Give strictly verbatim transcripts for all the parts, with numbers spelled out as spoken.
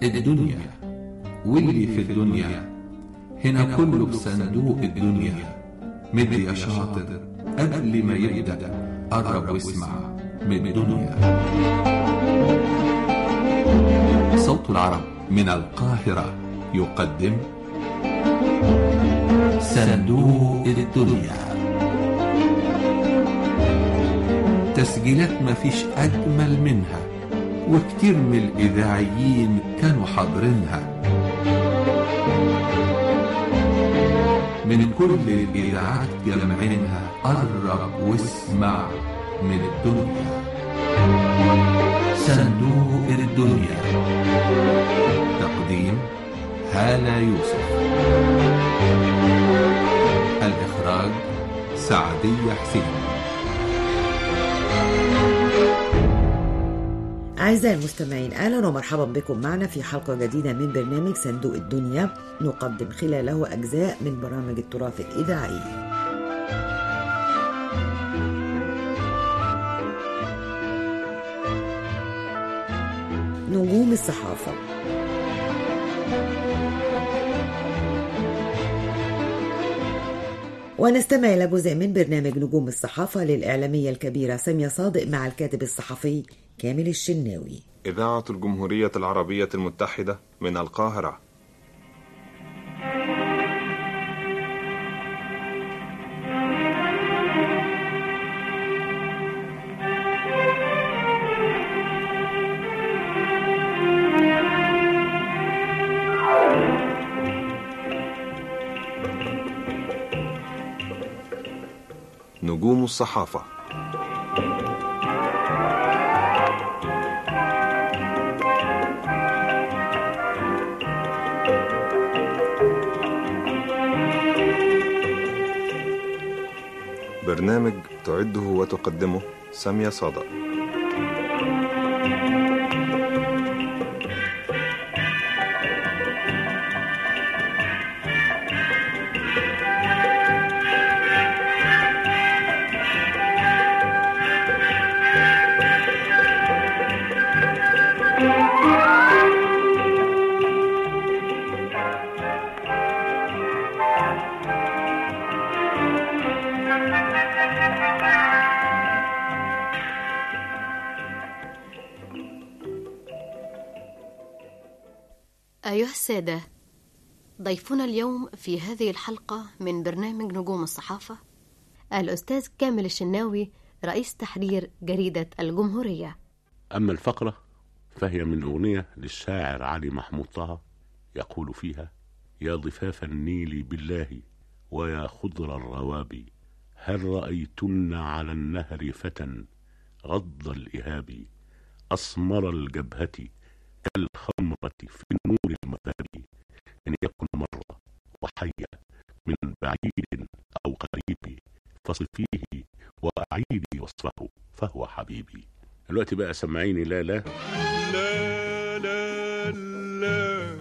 الدنيا واللي في الدنيا هنا كله بصندوق الدنيا. مد يا شاطر قبل ما يبدأ قرب واسمع من الدنيا. صوت العرب من القاهرة يقدم صندوق الدنيا. تسجيلات مفيش أجمل منها، وكتير من الإذاعيين كانوا حاضرينها. من كل الإذاعات جمعينها قرب واسمع من الدنيا. صندوق الدنيا. تقديم هالة يوسف. الإخراج سعدية حسين. أعزائي المستمعين، أهلا ومرحبا بكم معنا في حلقة جديدة من برنامج صندوق الدنيا، نقدم خلاله أجزاء من برامج التراث الإذاعي. نجوم الصحافة. ونستمع إلى جزء من برنامج نجوم الصحافة للإعلامية الكبيرة سامية صادق مع الكاتب الصحفي كامل الشناوي. إذاعة الجمهورية العربية المتحدة من القاهرة. نجوم الصحافة. برنامج تعده وتقدمه سامية صادق. أيها السادة، ضيفنا اليوم في هذه الحلقة من برنامج نجوم الصحافة الأستاذ كامل الشناوي، رئيس تحرير جريدة الجمهورية. أما الفقرة فهي من أغنية للشاعر علي محمود طه، يقول فيها: يا ضفاف النيل بالله ويا خضر الروابي، هل رأيتن على النهر فتى غض الإهاب، أسمر الجبهة كالخمرة في نور المغارب، إن يكن مرة وحيا من بعيد أو قريب، فصفيه وأعيدي وصفه فهو حبيبي. الوقت بقى سمعيني لا لا لا لا لا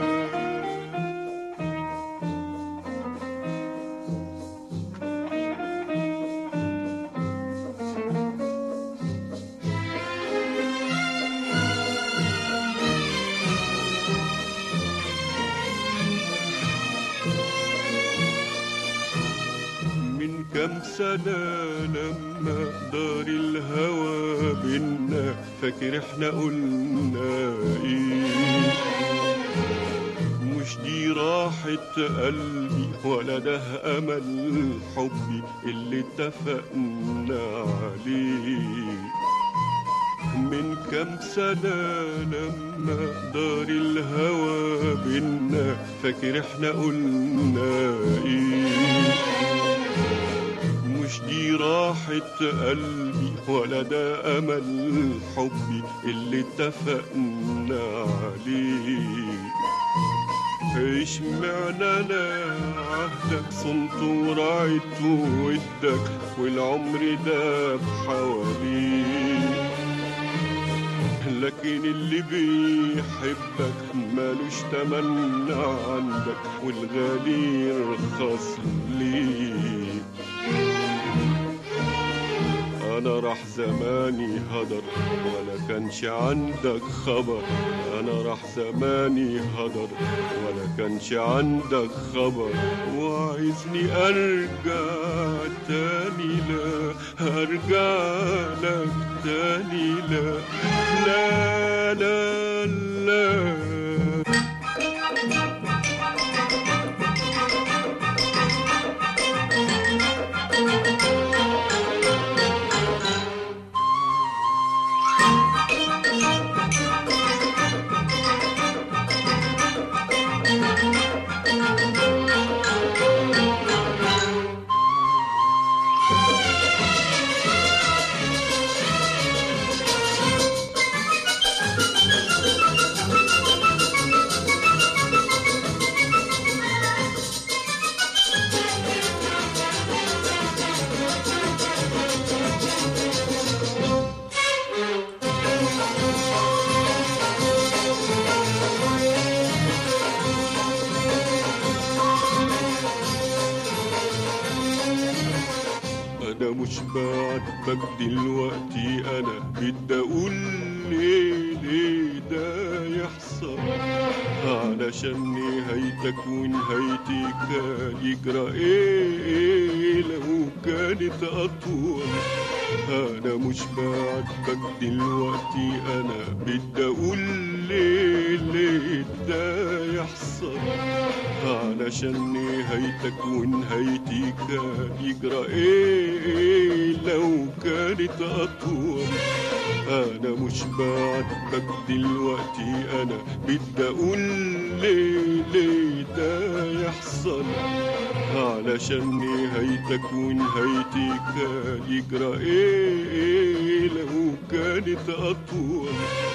كم سنة لما دار الهوى بينا، فاكر احنا قلنا ايه؟ مش دي راحة قلبي ولا ده امل حبي اللي اتفقنا عليه. من كم سنة لما دار الهوى بينا، فاكر احنا قلنا ايه؟ مش دي راحة قلبي ولا ده أمل حبي اللي اتفقنا عليه. اشمعنى أنا عهدك صنت ورعيت ودك والعمر ده بحواليه، لكن اللي بيحبك مالوش تمنى عندك والغالي يرخص ليه. انا راح زماني هدر ولا كانش عندك خبر، انا راح زماني هدر ولا كانش عندك خبر، وعايزني ارجع تاني لا ارجع لك تاني لا لا لا لا. أنا مش بعاتبك دلوقتي، أنا بدي أقول ليه ليه ده يحصل، علشان نهايتك ونهايتي كان يجرى إيه لو كانت أطول. أنا مش بعاتبك دلوقتي، أنا بدي أقول ليه ليه ده يحصل، علشان نهايتك ونهايتي كان يجرى ايه لو كانت اطول. انا مش بعاتبك دلوقتي، انا بدي اقول ليه ليه ده يحصل، علشان نهايتك ونهايتي كان يجرى ايه لو كانت اطول.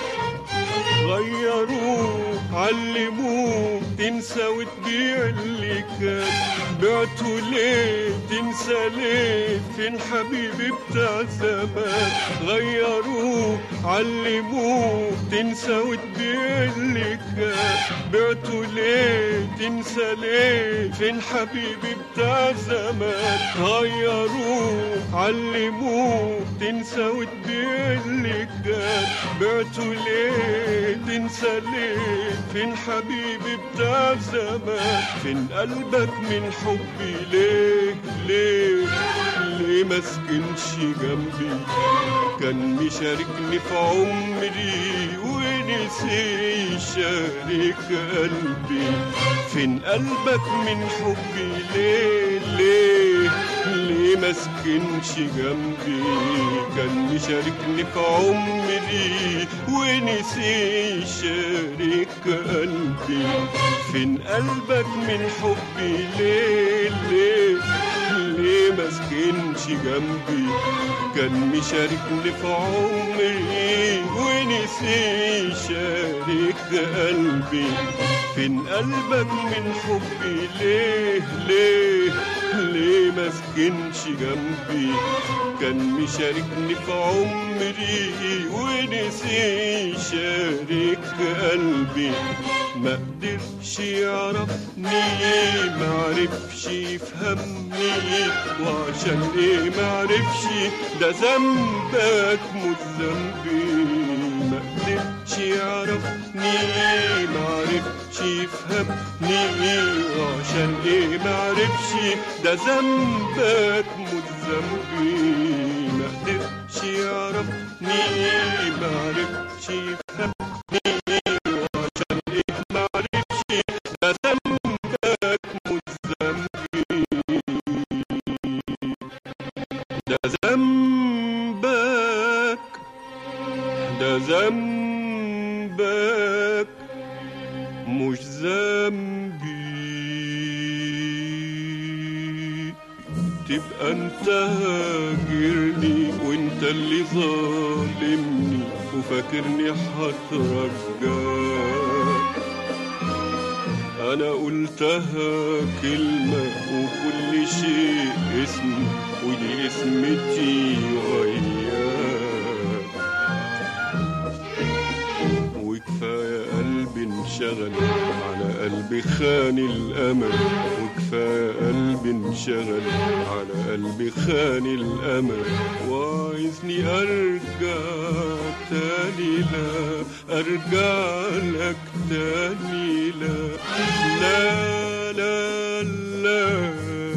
غيروك علموك تنسى وتبيع اللي كان بعته ليه، تنسى ليه فين حبيبي بتاع زمان. غيروك علموك تنسى وتبيع اللي كان بعته ليه، تنسى ليه فين حبيبي بتاع زمان. غيروك علموك تنسى وتبيع اللي كان بعته ليه، تنسى ليه فين حبيبي بتاع زمان. فين قلبك من حبي ليه ليه ليه ما سكنش جنبي، كان مشاركني في عمري ونسي يشارك قلبي. فين قلبك من حبي ليه ليه ليه ما سكنش جنبي، كان مشاركني في عمري ونسي يشارك قلبي. فين قلبك من حبي ليه ليه ليه ما سكنش جنبي، كان مشاركني في عمري ونسي يشارك قلبي. فين قلبك من حبي ليه ليه ليه ما سكنش جنبي، كان مشاركني في عمري ونسي يشارك قلبي. ما قدرش يعرفني، ما عرفش يفهمني، وعشان ايه ما عرفش ده ذنبك مش ذنبي. ما قدرش يعرفني، ما عرفش يفهمني، وعشان ايه ما عرفش ده ذنبك مش ذنبي. ما قدرش يعرفني، ما عرفش يفهمني، ذنبك مش ذنبي. تبقى انت هاجرني وانت اللي ظالمني وفاكرني هترجاك. انا قلتها كلمة وكل شيء اسم، ودي اسمتي وياك. وكفاية قلبي انشغل على قلبي خان الامل، وكفاية كفاية قلبي انشغل على قلبي خان الأمل وعايزني أرجع تاني لا أرجع لك تاني لا لا لا لا.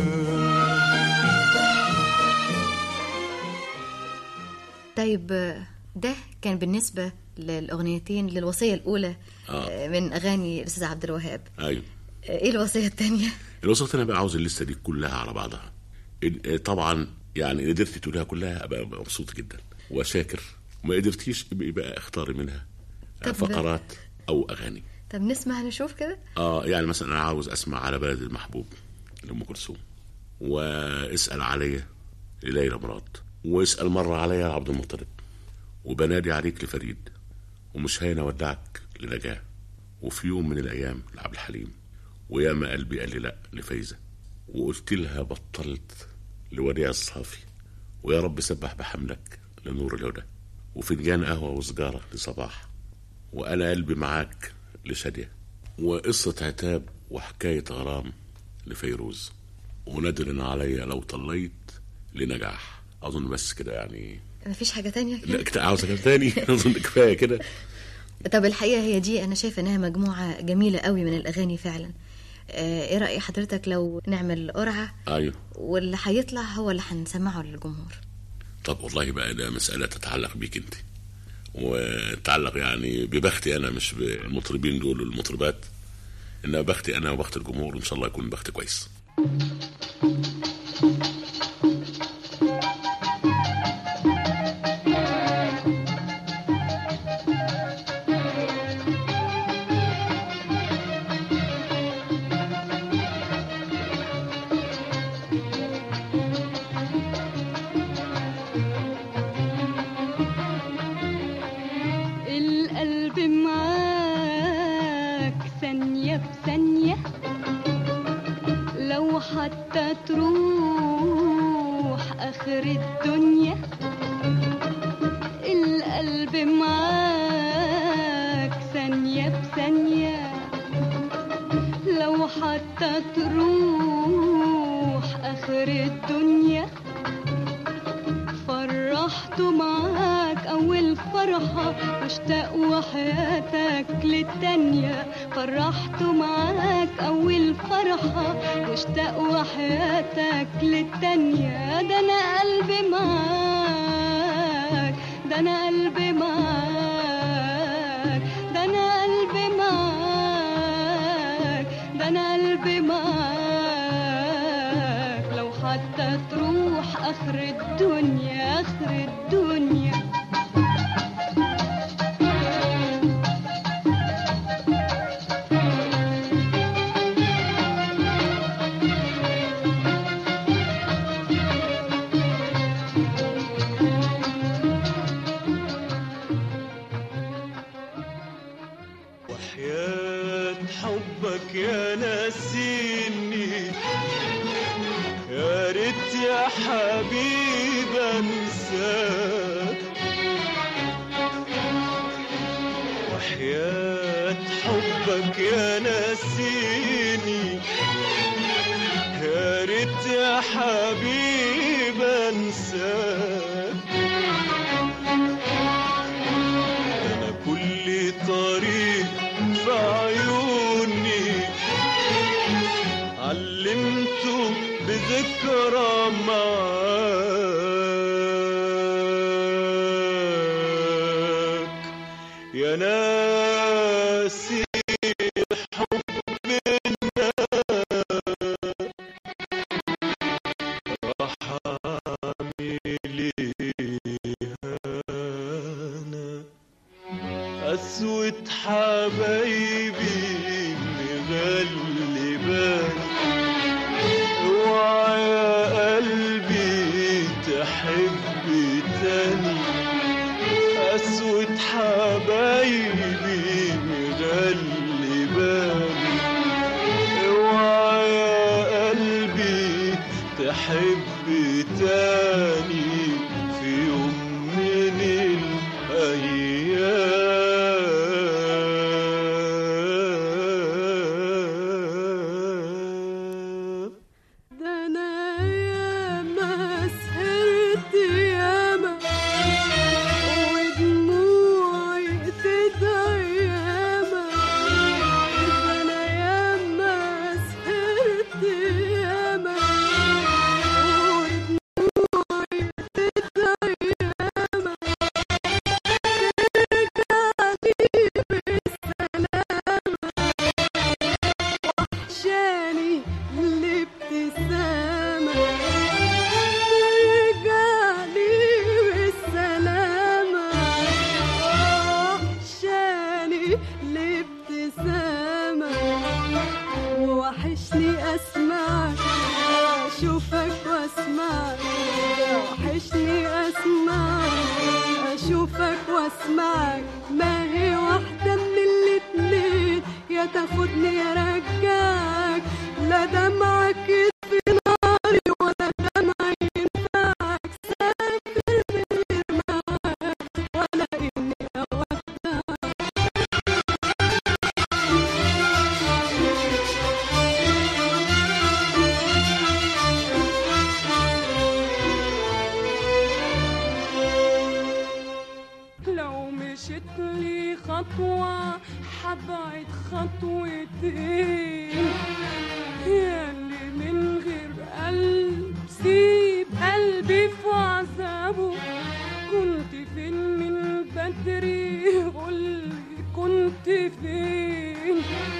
طيب ده كان بالنسبة للأغنيتين للوصية الأولى آه. من أغاني الأستاذ عبد الوهاب. أيوه. إيه الوصية الثانية؟ الوصية الثانية بقى عاوز الليستة دي كلها على بعضها. طبعا يعني قدرتي تقولها كلها أبقى مبسوط جدا وشاكر، وما قدرتيش يبقى اختاري منها فقرات أو أغاني. طب نسمع نشوف كده. آه يعني مثلا أنا عاوز أسمع على بلد المحبوب لأم كلثوم، واسأل عليا لليلى مراد، واسأل مرة عليا عبد المطلب، وبنادي عليك لفريد، ومش هين اودعك لنجاة، وفي يوم من الأيام لعبد الحليم، ويا ما قلبي قال لي لا لفايزة، وقلت لها بطلت لوديع الصافي، ويا رب سبح بحملك لنور الهدى، وفنجان قهوة وسجارة لصباح، وأنا قلبي معاك لشادية، وقصة عتاب وحكاية غرام لفيروز، وندر عليا لو طليت لنجاح. أظن بس كده يعني مفيش حاجة تانية كده؟ لا كنت عاوز حاجة تانية. أظن كفاية كده. طب الحقيقة هي دي أنا شايفة أنها مجموعة جميلة قوي من الأغاني فعلا. إيه رأي حضرتك لو نعمل قرعة؟ أيوه. واللي هيطلع هو اللي هنسمعه للجمهور. طب والله بقى ده مسألة تتعلق بيك أنت، وتتعلق يعني ببختي أنا، مش بالمطربين دول والمطربات، إنما بختي أنا وبخت الجمهور، إن شاء الله يكون بخت كويس. حتى تروح آخر الدنيا القلب معاك ثانية بثانية، لو حتى تروح آخر الدنيا فرحته معاك أول فرحة واشتاق وحياتك للتانية، فرحته معاك أول فرحة واشتاق وحياتك للتانية، ده أنا قلبي معاك، ده أنا قلبي معاك، ده أنا قلبي معاك، ده أنا قلبي معاك، لو حتى تروح آخر الدنيا آخر الدنيا. وحياة حبك يا ناسيني يا ريت يا حبيب انساك، وحياة حبك يا ناسيني يا ريت يا حبيب انساك، انا كل طريق في عيوني علمته بذكرى معاك، يا ناسي حبنا راح اعمل انا، قسوة حبايبي مغلباني، اوعى يا قلبي تحب تاني، قسوة حبايبي مغلباني، اوعى يا قلبي تحب تاني في يوم من الأيام. واسمعك، ما هي واحدة من الاتنين، يا تاخدني يا رجعك، لا دمعك يطفي ناري ولا دمعي ينفعك، سافر من غير معاك ولا اني اودعك. لو مشيت لي خطوة حبعد خطوتين، ياللي من غير قلب سيب قلبي في عذابه، كنت فين من بدري قولي كنت فين،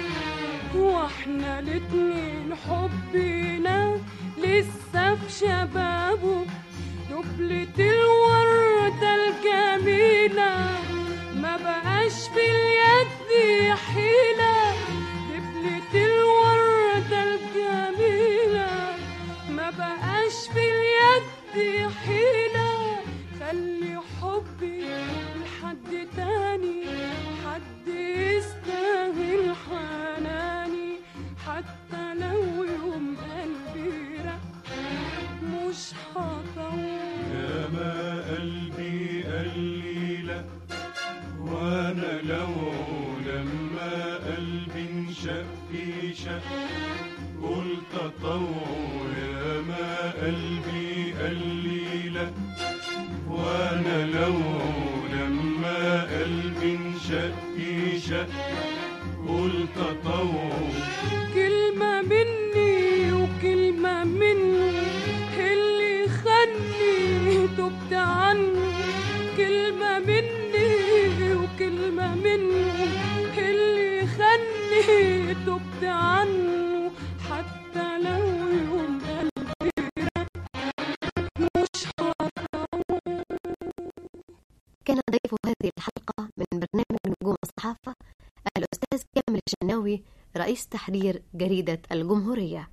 واحنا الاتنين حبنا لسه في شبابه، دبلة الوردة الجميلة ما بقاش في اليد حيلة، دبلة الوردة الجميلة ما بقاش في اليد حيلة، خلي حبي لحد تاني، حد يستاهل حناني، حتى لو يوم قلبي رق مش هطول. يا ما قلبي قال لي لا، وانا لو لما قلبي انشق في شق قلت اطوع. يا ما قلبي قال لي لا، وانا لو لما قلبي انشق في شق قلت اطوع. كلمة مني وكلمة منه اللي خلني تبت عنه، كلمة مني وكلمة منه اللي خلني تبت عنه، حتى لو يوم قلبي مش هطول. كان ضيف هذه الحلقة من برنامج نجوم الصحافة الأستاذ كامل الشناوي، رئيس تحرير جريدة الجمهورية.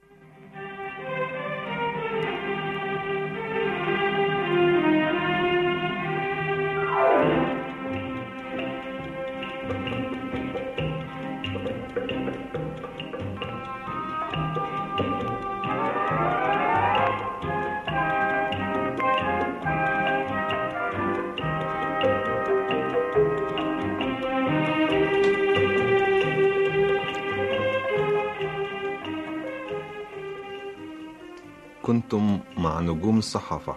كنتم مع نجوم الصحافة.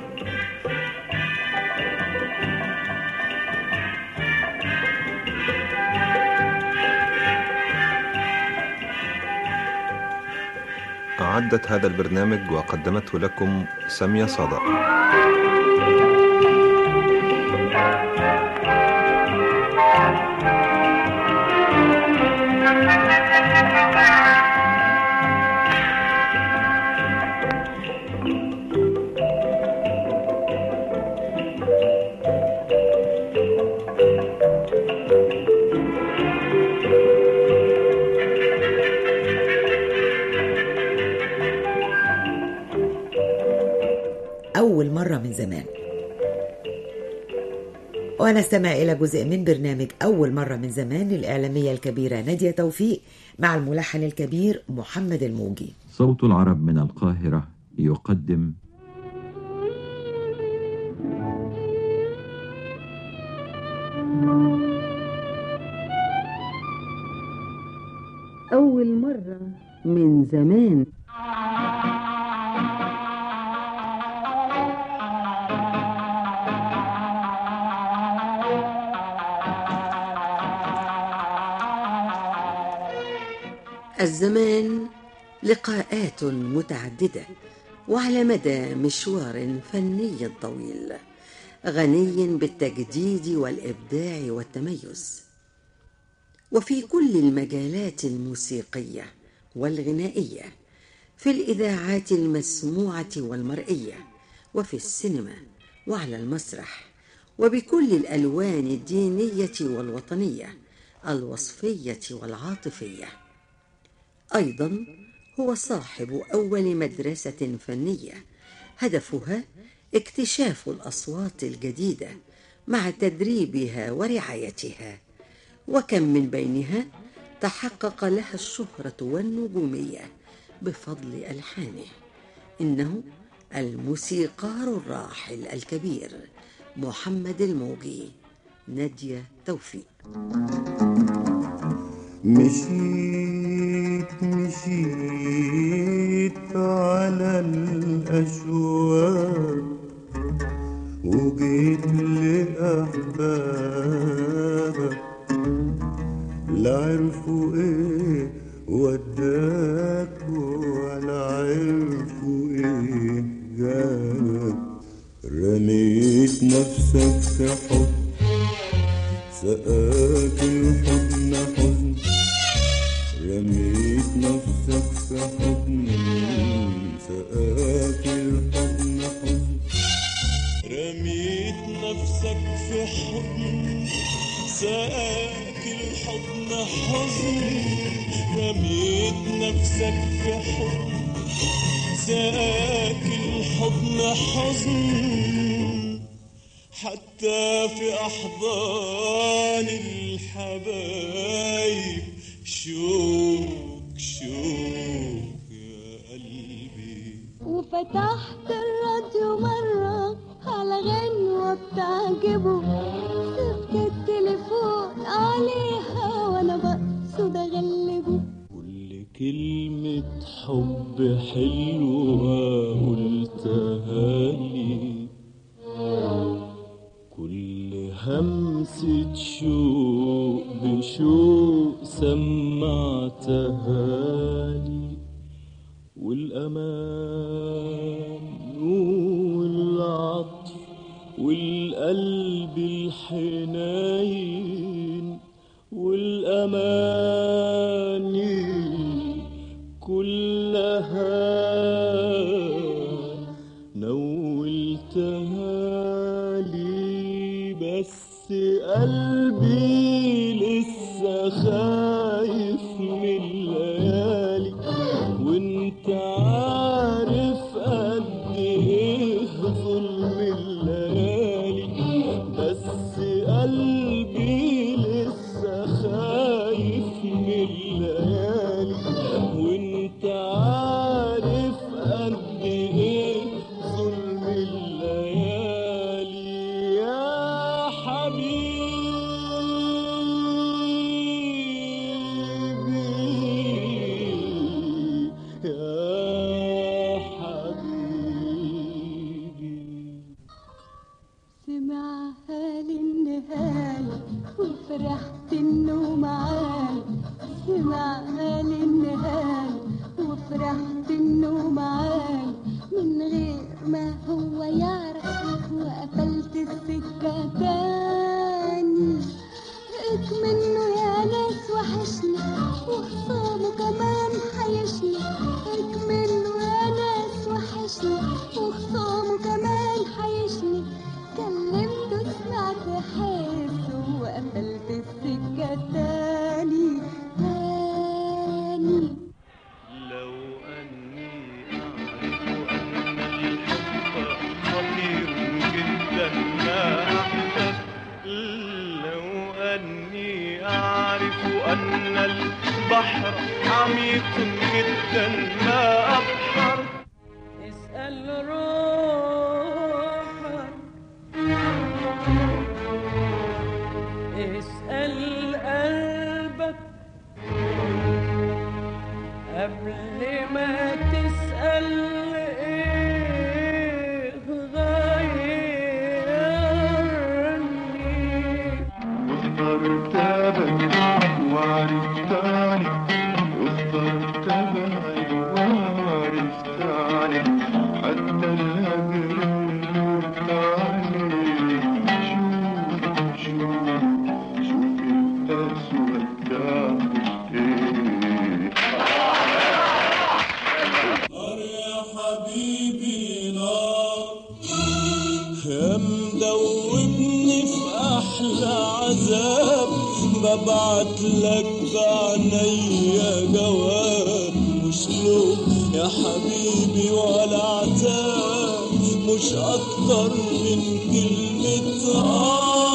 أعدت هذا البرنامج وقدمته لكم سامية صادق. أول مرة من زمان. ونستمع إلى جزء من برنامج أول مرة من زمان للإعلامية الكبيرة نادية توفيق مع الملحن الكبير محمد الموجي. صوت العرب من القاهرة يقدم أول مرة من زمان. الزمان لقاءات متعددة وعلى مدى مشوار فني طويل غني بالتجديد والإبداع والتميز، وفي كل المجالات الموسيقية والغنائية، في الإذاعات المسموعة والمرئية، وفي السينما وعلى المسرح، وبكل الألوان الدينية والوطنية، الوصفية والعاطفية. أيضا هو صاحب أول مدرسة فنية هدفها اكتشاف الأصوات الجديدة مع تدريبها ورعايتها، وكم من بينها تحقق لها الشهرة والنجومية بفضل ألحانه. إنه الموسيقار الراحل الكبير محمد الموجي. نادية توفيق. مشيت مشيت على الأشواق وجيت لأحبابك، لا عرفوا ايه وداك ولا عرفوا ايه جابك. رميت نفسك في حب سقاك الحضن حزن، رميت نفسك في حضن سقاك الحضن حزن، رميت نفسك في حضن سقاك الحضن حزن، رميت نفسك في حضن سقاك الحضن حزن، حتى في أحضان الحبايب شوق شوق يا قلبي. وفتحت الراديو مرة على غنوة بتعجبه، سبت التليفون عليها وانا بقصد اغلبه. كل كلمة حب حلوة قلتها لي، كل همسة شوق بشوق سمعتها لي، والأمان والعطف والقلب الحنين والأماني كلها نولتها لي، بس قلبي لسه خايف من الليالي، وانت عارف قد ايه ظلم الليالي، بس قلبي لسه خايف من الليالي، وانت عارف قد ايه ظلم الليالي يا حبيبي يا حبيبي. سمعها للنهاية وفرحت انه معاي، سمعها للنهاية وفرحت انه معاي، من غير ما هو يعرف وقفلت السكة تاني. اكمنه يا ناس وحشني وخصامه كمان حيشني، اكمنه يا ناس وحشني وخصامه كمان حيشني، كلمته سمعت حسه وقفلت السكة تاني تاني. لو أني أعرف أن الحب خطير جدا ما أحبب، لو أني أعرف أن البحر عميق جدا ما أبحر. اسأل روحك، اسأل قلبك قبل ما تسأل ايه غيرني. واخترت ابعد وعرفتني، واخترت ابعد وعرفتني، حتى الهجر يرتعني. شوف شوف شوف الأسود تعمل ايه. نار يا حبيبي نار، يا مدوبني في أحلى عذاب، ببعت لك بعنيا جواب، مش لوم يا حبيبي ولا عتاب، مش أكتر من كلمة آه.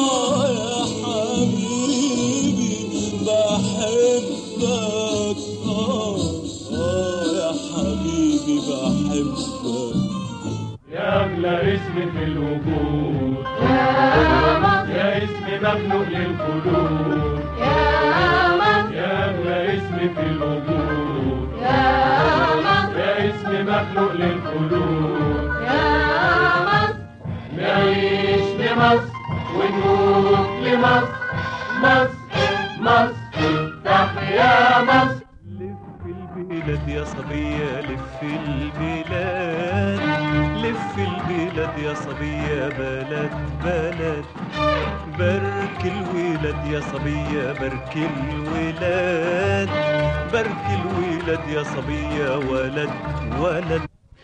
مخلوق للخلود يا مصر يا أغلى اسم في الوجود يا مصر يا اسم مخلوق للخلود يا مصر نعيش لمصر ونموت لمصر مصر مصر تحيا مصر. لف البلاد يا صبية لف البلاد لف البلاد يا صبية بلد بلد بارك الولاد يا صبية بارك الولاد بارك الولاد يا صبية ولد ولد.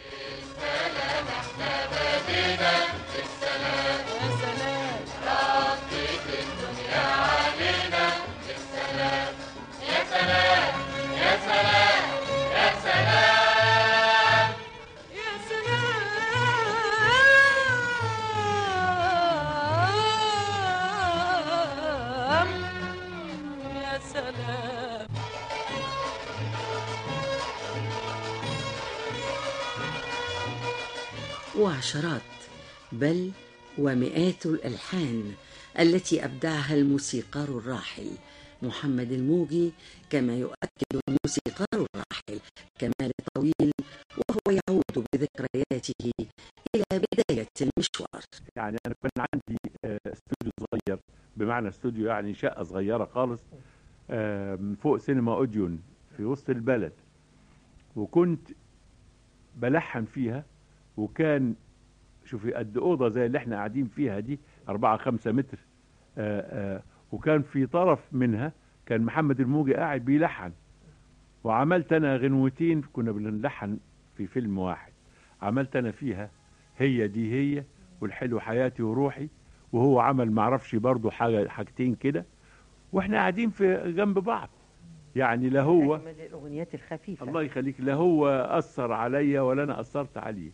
وعشرات بل ومئات الألحان التي أبدعها الموسيقار الراحل محمد الموجي، كما يؤكد الموسيقار الراحل كمال طويل وهو يعود بذكرياته إلى بداية المشوار. يعني أنا كان عندي استوديو صغير، بمعنى استوديو يعني شقة صغيرة خالص من فوق سينما أوديون في وسط البلد، وكنت بلحن فيها، وكان شوفي قد أوضة زي اللي احنا قاعدين فيها دي أربعة خمسة متر، آآ آآ وكان في طرف منها كان محمد الموجي قاعد بيلحن، وعملت أنا غنوتين كنا بنلحن في فيلم واحد، عملت أنا فيها هي دي هي والحلو حياتي وروحي، وهو عمل معرفش برضو حاجة حاجتين كده، واحنا قاعدين في جنب بعض. يعني لا هو من الأغنيات الخفيفة الله يخليك لا هو أثر عليا ولا أنا أثرت عليه.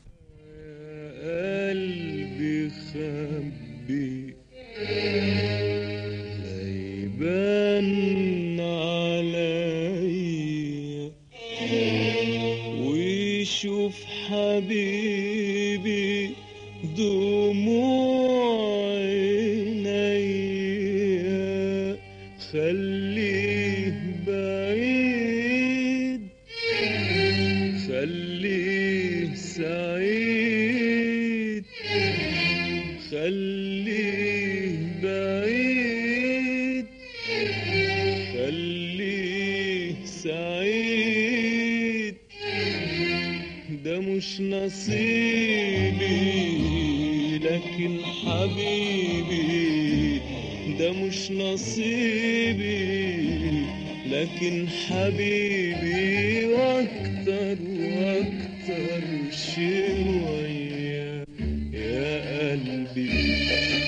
قلبي خبي يبان عليا ويشوف حبيبي دموع عينيا، خليه بعيد خليه سعيد خليه بعيد خليه سعيد، ده مش نصيبي لكن حبيبي، ده مش نصيبي لكن حبيبي، واكتر واكتر شوية يا قلبي.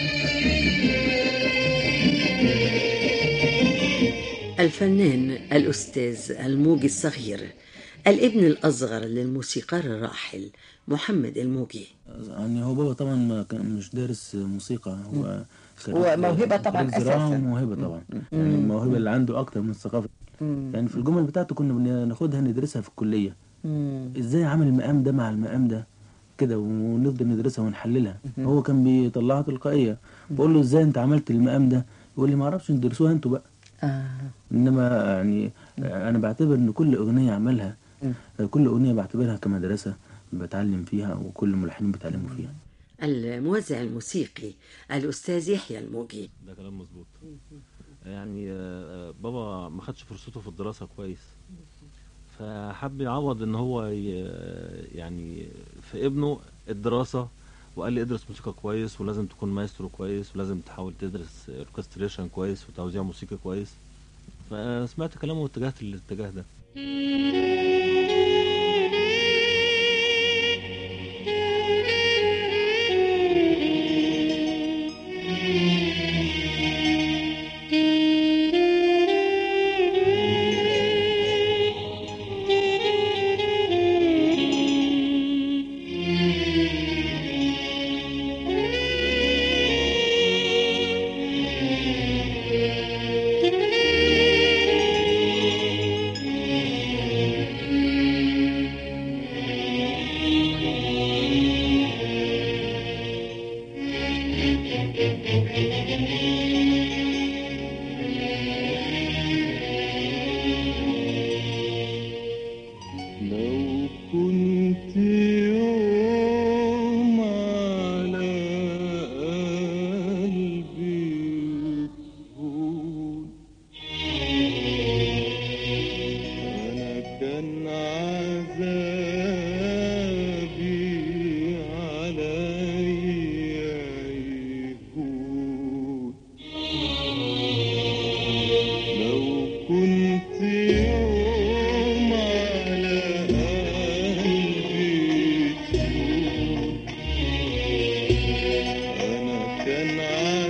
الفنان الأستاذ الموجي الصغير، الابن الأصغر للموسيقار الراحل محمد الموجي. يعني هو بابا طبعا ما كان مش دارس موسيقى، هو هو موهبة طبعا أساسا، موهبة طبعا يعني الموهبة اللي عنده أكتر من الثقافة. يعني في الجمل بتاعته كنا بناخدها ندرسها في الكلية، إزاي عمل المقام ده مع المقام ده كده، ونفضل ندرسها ونحللها. هو كان بيطلعها تلقائية، بقول له إزاي أنت عملت المقام ده، يقول لي ما أعرفش ندرسوها أنتوا بقى. آه. إنما يعني أنا بعتبر إن كل أغنية عملها، كل أغنية بعتبرها كمدرسة بتعلم فيها، وكل الملحنين بتعلموا فيها. الموزع الموسيقي الأستاذ يحيى الموجي. ده كلام مظبوط. يعني بابا ما خدش فرصته في الدراسة كويس، فحب يعوض ان هو يعني في ابنه الدراسة، وقال لي ادرس موسيقى كويس، ولازم تكون مايسترو كويس، ولازم تحاول تدرس اوركستريشن كويس وتوزيع موسيقي كويس. فسمعت كلامه واتجهت للاتجاه ده.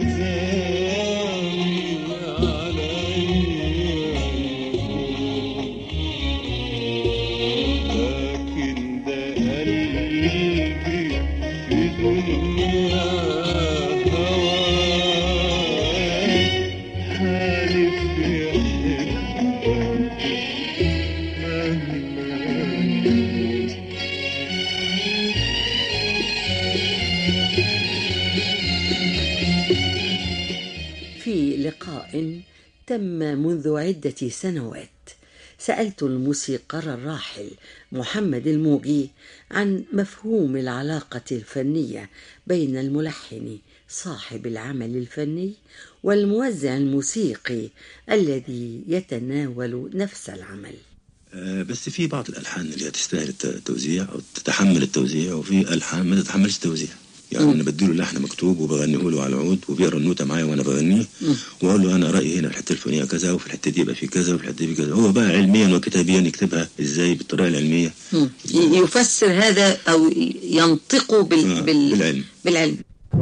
تم منذ عدة سنوات سألت الموسيقار الراحل محمد الموجي عن مفهوم العلاقة الفنية بين الملحن صاحب العمل الفني والموزع الموسيقي الذي يتناول نفس العمل. بس في بعض الألحان اللي تستاهل التوزيع أو تتحمل التوزيع، وفي ألحان ما تتحملش التوزيع. يعني م. أنا بديله اللحن مكتوب وبغنيه له على العود وبيقرا النوتة معايا وأنا بغنيه وأقول له أنا رأيي هنا في الحتة الفلانية كذا وفي الحتة دي يبقى في كذا وفي الحتة دي كذا. هو بقى علميا وكتابيا يكتبها إزاي بالطريقة العلمية. م. يفسر هذا أو ينطق بال... آه. بال... بالعلم بالعلم.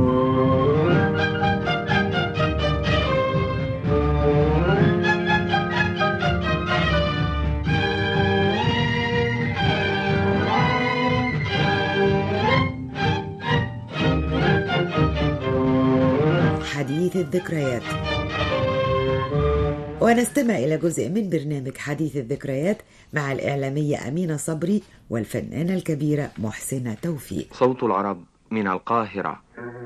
حديث الذكريات. ونستمع إلى جزء من برنامج حديث الذكريات مع الإعلامية أمينة صبري والفنانة الكبيرة محسنة توفيق. صوت العرب من القاهرة.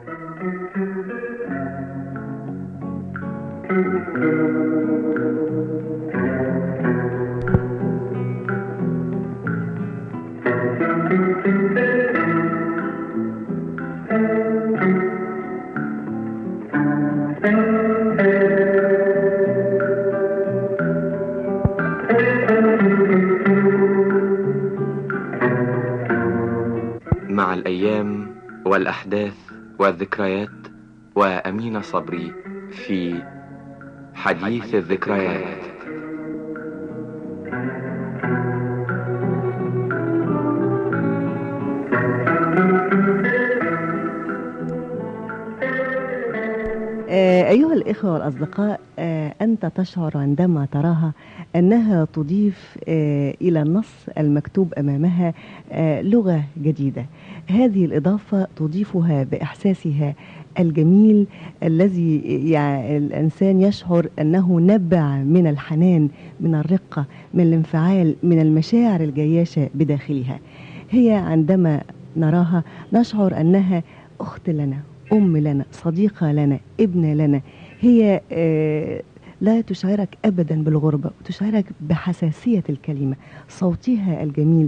مع الأيام والأحداث والذكريات وأمينة صبري في حديث الذكريات. أيها الإخوة والأصدقاء، أنت تشعر عندما تراها أنها تضيف إلى النص المكتوب أمامها لغة جديدة. هذه الإضافة تضيفها بإحساسها الجميل الذي يعني الإنسان يشعر أنه نبع من الحنان، من الرقة، من الانفعال، من المشاعر الجياشة بداخلها. هي عندما نراها نشعر أنها أخت لنا، أم لنا، صديقة لنا، ابنة لنا. هي لا تشعرك أبدا بالغربة، تشعرك بحساسية الكلمة، صوتها الجميل.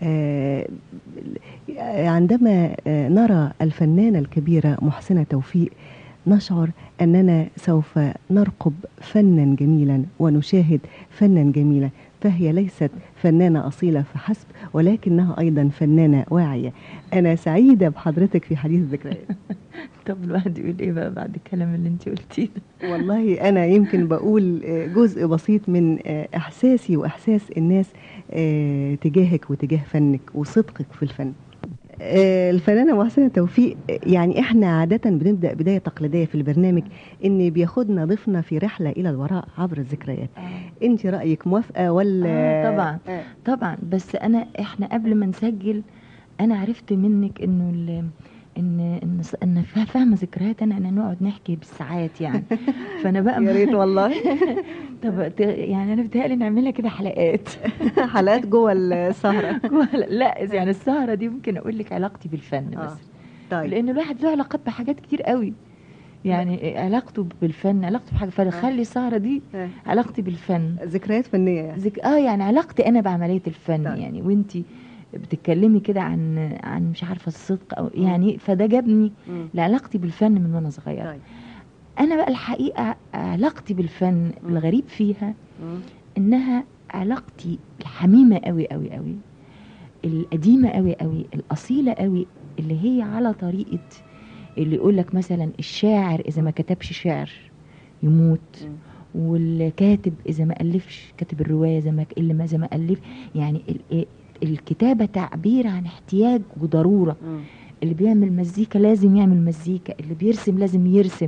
عندما نرى الفنانة الكبيرة محسنة توفيق نشعر أننا سوف نرقب فنا جميلا ونشاهد فنا جميلا. فهي ليست فنانة أصيلة فحسب، ولكنها أيضا فنانة واعية. أنا سعيدة بحضرتك في حديث الذكريات. طب الواحد يقول إيه بقى بعد الكلام اللي أنت قلتيه ده؟ والله أنا يمكن بقول جزء بسيط من إحساسي وإحساس الناس تجاهك وتجاه فنك وصدقك في الفن. الفنانة محسنة توفيق، يعني احنا عادة بنبدأ بداية تقليدية في البرنامج ان بياخدنا ضيفنا في رحلة الى الوراء عبر الذكريات. آه. انت رأيك موافقة ولا؟ آه طبعا آه. طبعا، بس انا احنا قبل ما نسجل انا عرفت منك انه ان ان ان فاهمه ذكريات انا ان نقعد نحكي بالساعات يعني. فانا بقى يا ريت والله. طب يعني انا بتهيألي نعملها كده حلقات حلقات جوه السهره. لا يعني السهره دي ممكن اقول لك علاقتي بالفن بس. آه. طيب. لان الواحد له علاقات بحاجات كتير قوي، يعني علاقته بالفن، علاقته بحاجه، فخلي السهره دي علاقتي بالفن، ذكريات فنيه يعني. ذك... اه يعني علاقتي انا بعمليه الفن. طيب. يعني وانتي بتتكلمي كده عن عن مش عارفه الصدق او يعني، فده جابني م. لعلاقتي بالفن من وانا صغيره. طيب. انا بقى الحقيقه علاقتي بالفن م. الغريب فيها م. انها علاقتي الحميمه قوي قوي قوي، القديمه قوي قوي، الاصيله قوي، اللي هي على طريقه اللي يقول لك مثلا الشاعر اذا ما كتبش شعر يموت، م. والكاتب اذا ما الفش، كاتب الروايه اذا ما اللي ما اذا ما الف، يعني الكتابة تعبير عن احتياج وضرورة. م. اللي بيعمل مزيكا لازم يعمل مزيكا، اللي بيرسم لازم يرسم. م.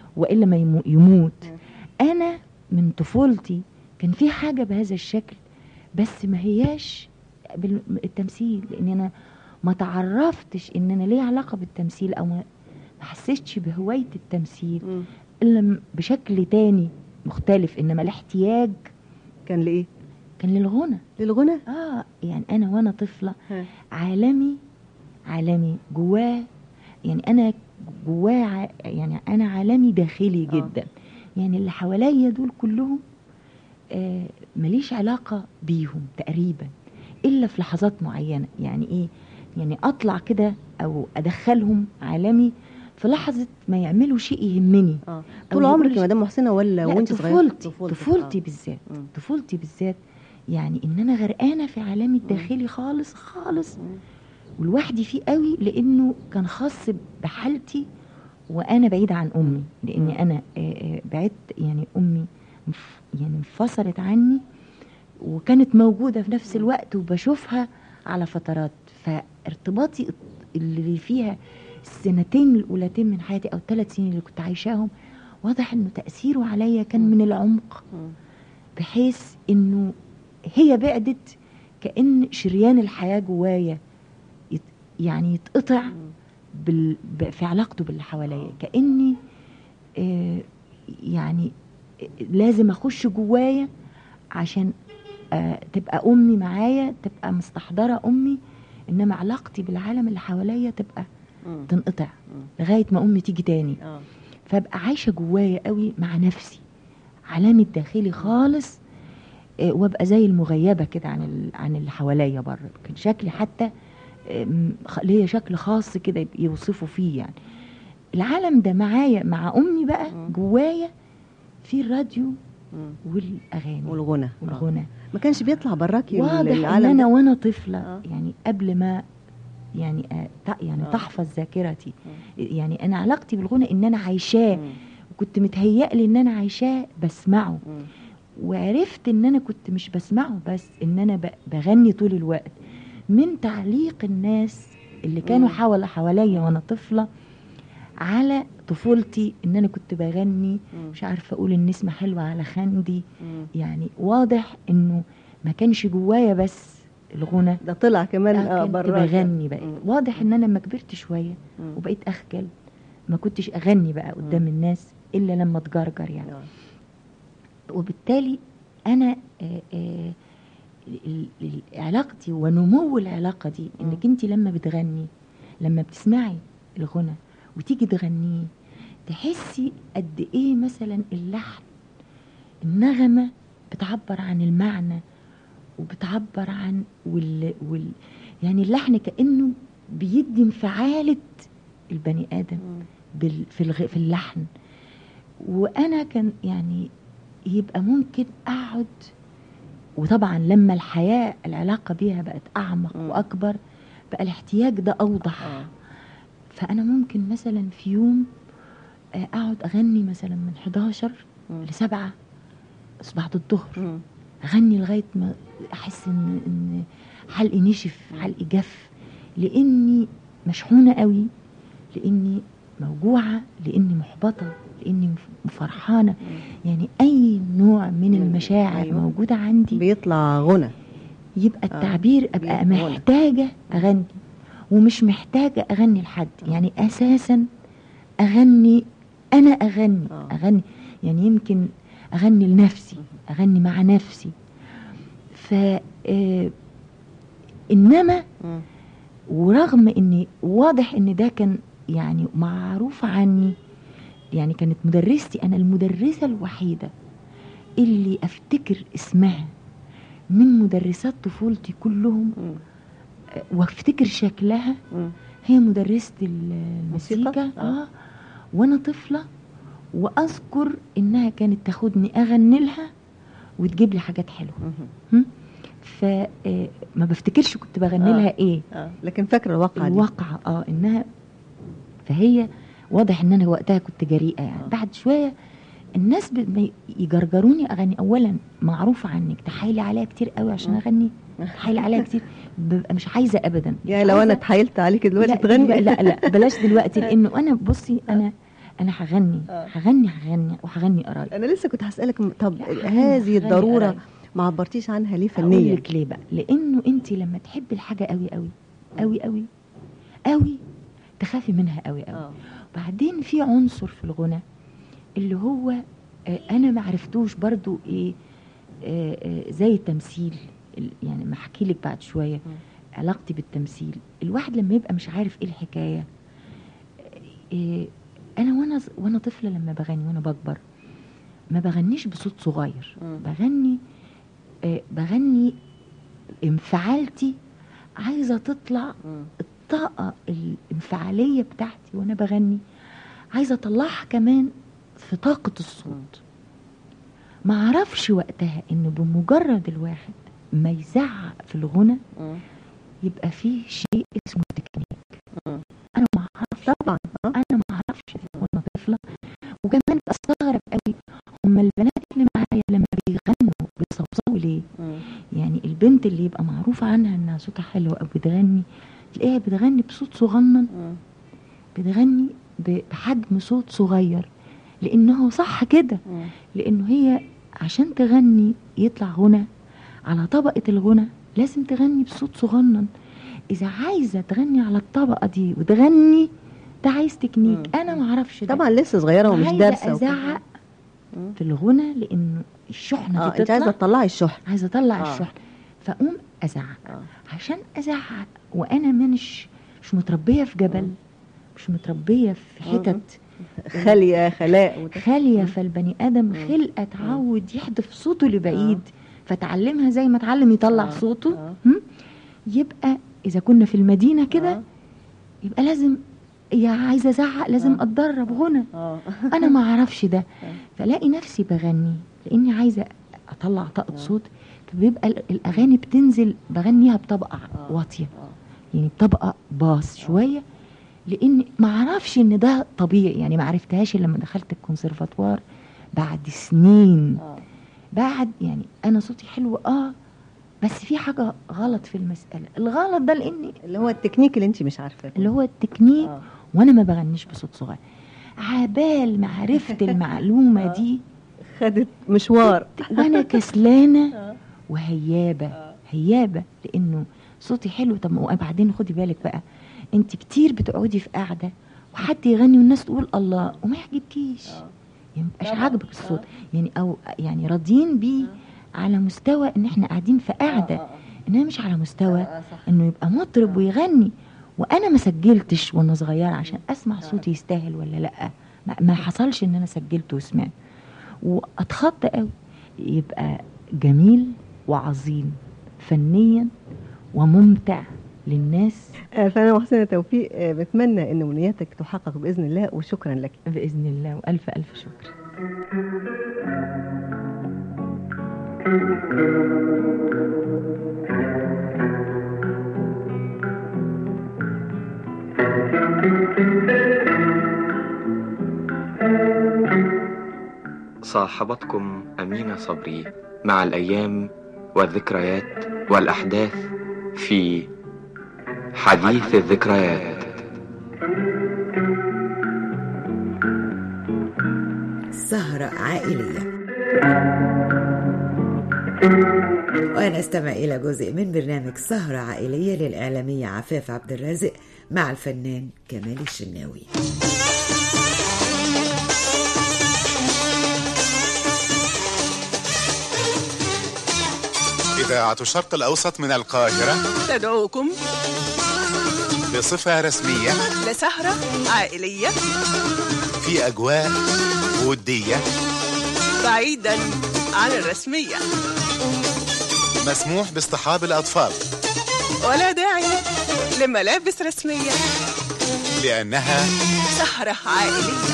والا ما يمو- يموت. انا من طفولتي كان في حاجه بهذا الشكل، بس ما هياش بالتمثيل، لان انا ما تعرفتش ان انا ليه علاقه بالتمثيل، او ما حسيتش بهوايه التمثيل م. الا م- بشكل تاني مختلف. انما الاحتياج كان لايه؟ كان للغنى. للغنى؟ اه يعني انا وانا طفله ها. عالمي عالمي جواه، يعني انا جواه ع- يعني انا عالمي داخلي جدا. آه. يعني اللي حواليا دول كلهم آه ماليش علاقه بيهم تقريبا الا في لحظات معينه. يعني ايه؟ يعني اطلع كده او ادخلهم عالمي في لحظه ما يعملوا شيء يهمني. اه طول عمرك يا مدام محسنه ولا وانت صغيره؟ طفولتي طفولتي آه. بالذات م. طفولتي بالذات يعني ان انا غرقانه في عالمي الداخلي خالص خالص م. ولوحدي فيه قوي، لانه كان خاص بحالتي وانا بعيده عن امي، لاني انا بعدت يعني امي يعني انفصلت عني وكانت موجوده في نفس الوقت وبشوفها على فترات. فارتباطي اللي فيها السنتين الاولتين من حياتي او الثلاث سنين اللي كنت عايشاهم واضح انه تاثيره عليا كان من العمق، بحيث انه هي بعدت كأن شريان الحياه جوايا يت يعني يتقطع بال في علاقته باللي حواليا، كأني آه يعني لازم اخش جوايا عشان آه تبقى امي معايا، تبقى مستحضره امي، انما علاقتي بالعالم اللي حواليا تبقى مم. تنقطع مم. لغايه ما امي تيجي تاني. آه. فابقى عايشه جوايا قوي مع نفسي، عالمي الداخلي خالص، آه وابقى زي المغيبه كده عن عن اللي حواليا بره. كان شكلي حتى آه ليا شكل خاص كده يوصفوا فيه. يعني العالم ده معايا مع امي بقى مم. جوايا في الراديو مم. والاغاني والغنى والغنى آه. ما كانش بيطلع براكي واضح العالم ان انا ده. وانا طفله آه. يعني قبل ما يعني آه يعني آه. تحفظ ذاكرتي آه. يعني انا علاقتي بالغنى ان انا عايشاه، وكنت متهيألي ان انا عايشاه بسمعه مم. وعرفت ان انا كنت مش بسمعه بس، ان انا بغني طول الوقت من تعليق الناس اللي كانوا حول حواليا وانا طفله على طفولتي، ان انا كنت بغني مم. مش عارفه اقول النسمه حلوه على خندي. مم. يعني واضح انه ما كانش جوايا بس الغنى ده طلع كمان آه كنت بغني بقى. مم. واضح ان انا لما كبرت شويه مم. وبقيت اخجل ما كنتش اغني بقى قدام مم. الناس الا لما اتجرجر يعني. آه. وبالتالي انا آآ آآ علاقتي ونمو العلاقه دي مم. انك انت لما بتغني، لما بتسمعي الغنى وتيجي تغنيه، تحسي قد ايه مثلا اللحن، النغمة بتعبر عن المعنى وبتعبر عن وال, وال يعني اللحن كأنه بيدي انفعالة البني آدم بال في, الغ في اللحن. وأنا كان يعني يبقى ممكن أقعد، وطبعا لما الحياة العلاقة بيها بقت أعمق م. وأكبر بقى الاحتياج ده أوضح. آه. فأنا ممكن مثلا في يوم أقعد أغني مثلا من حداشر لسبعة بعد الظهر، أغني لغاية ما أحس إن, إن حلقي نشف، حلقي جف، لأني مشحونة قوي، لأني موجوعة، لأني محبطة، لأني فرحانة. يعني أي نوع من المشاعر أيوة. موجودة عندي بيطلع غنى، يبقى التعبير آه. أبقى محتاجة أغني، ومش محتاجة أغني لحد. يعني أساسا أغني أنا أغني آه. أغني يعني يمكن أغني لنفسي، أغني مع نفسي. ف آه إنما م. ورغم إني واضح إن ده كان يعني معروف عني، يعني كانت مدرستي أنا المدرسة الوحيدة اللي أفتكر اسمها من مدرسات طفولتي كلهم م. وافتكر شكلها م. هي مدرسة الموسيقى آه. وانا طفلة، واذكر انها كانت تاخدني اغني لها وتجيب لي حاجات حلوة. فما بفتكرش كنت بغني لها آه. ايه آه. لكن فاكرة الواقعة دي الواقعة اه انها، فهي واضح ان انا وقتها كنت جريئة يعني. آه. بعد شوية الناس يجرجروني اغني، اولا معروف عنك تحايلي عليها كتير قوي عشان اغني، تحايلي عليها كتير، ببقى مش عايزه ابدا. يعني لو انا اتحايلت عليك دلوقتي لا تغني؟ لا لا بلاش دلوقتي، لانه انا بصي انا انا هغني هغني هغني وهغني قرايب. انا لسه كنت هسالك، طب هذه الضروره قرايب. ما عبرتيش عنها ليه فنيا؟ اقول لك ليه بقى، لانه انت لما تحبي الحاجه قوي قوي قوي قوي قوي تخافي منها قوي قوي. أوه. بعدين في عنصر في الغنى اللي هو آه انا ما عرفتوش برضو ايه، آه آه زي التمثيل، يعني ما احكي لك بعد شويه م. علاقتي بالتمثيل. الواحد لما يبقى مش عارف ايه الحكايه، آه انا وانا وانا طفله لما بغني وانا بكبر ما بغنيش بصوت صغير، م. بغني آه بغني انفعالتي عايزه تطلع، م. الطاقه الانفعاليه بتاعتي وانا بغني عايزه اطلعها كمان في طاقه الصوت. ما عرفش وقتها ان بمجرد الواحد ما يزعق في الغنى يبقى فيه شيء اسمه تكنيك. انا ما اعرفش طبعا، انا ما اعرفش وانا طفله. وكمان بستغرب قوي هم البنات اللي معايا لما بيغنوا بيصوصوا ليه. يعني البنت اللي يبقى معروفه عنها انها صوتها حلو او بتغني تلاقيها بتغني بصوت صغنن، بتغني بحجم صوت صغير، لانه صح كده، لانه هي عشان تغني يطلع غنى على طبقه الغنى لازم تغني بصوت صغنن. اذا عايزه تغني على الطبقه دي وتغني ده عايز تكنيك. مم. انا ما اعرفش طبعا، لسه صغيره ومش دارسه. ازعق في الغنى لانه الشحنه آه دي انت عايزه تطلعي الشحن، عايزه اطلع آه. الشحن، فاقوم ازعق. آه. عشان ازعق وانا مش مش متربيه في جبل، مم. مش متربيه في حتت خاليه خلاء خاليه، فالبني ادم خلقه تعود يحدف صوته لبعيد، آه. فتعلمها زي ما اتعلم يطلع آه. صوته. آه. يبقى اذا كنا في المدينه كده آه. يبقى لازم يا عايزه ازعق لازم آه. اتدرب غنى. آه. انا ما اعرفش ده، فلاقي نفسي بغني لاني عايزه اطلع طاقه آه. صوت، فبيبقى الاغاني بتنزل بغنيها بطبقه آه. واطيه، آه. يعني بطبقه باص شويه، لان ما اعرفش ان ده طبيعي. يعني ما عرفتهاش لما دخلت الكونسرفاتوار بعد سنين. آه. بعد يعني انا صوتي حلو اه بس في حاجه غلط في المساله. الغلط ده لاني اللي هو التكنيك اللي انت مش عارفاه، اللي هو التكنيك. آه. وانا ما بغنيش بصوت صغير. عبال ما عرفت المعلومه آه. دي خدت مشوار وانا كسلانه آه. وهيابه آه. هيابه لانه صوتي حلو. طب وبعدين خدي بالك بقى، انت كتير بتقعدي في قاعده وحد يغني والناس تقول الله وما يعجبكيش، آه. يعني مش عاجبك الصوت، آه. يعني او يعني راضيين بيه آه. على مستوى ان احنا قاعدين في قاعده، آه. آه. انما مش على مستوى آه. انه يبقى مطرب آه. ويغني. وانا ما سجلتش وانا صغيره عشان اسمع صوتي يستاهل ولا لا. ما حصلش ان انا سجلت وسمعت واتخطى قوي. يبقى جميل وعظيم فنيا وممتع للناس. فانا محسنه توفيق بتمنى ان امنياتك تحقق باذن الله، وشكرا لك. باذن الله، والف الف شكر. صاحبتكم أمينة صبري مع الأيام والذكريات والأحداث في حديث الذكريات. سهرة عائلية. ونستمع إلى جزء من برنامج سهرة عائلية للإعلامية عفاف عبد الرازق مع الفنان كمال الشناوي. إذاعة الشرق الأوسط من القاهرة تدعوكم بصفة رسمية لسهرة عائلية في أجواء ودية بعيدا عن الرسمية. مسموح باصطحاب الأطفال ولا داعي لملابس رسمية لأنها سهرة عائلية.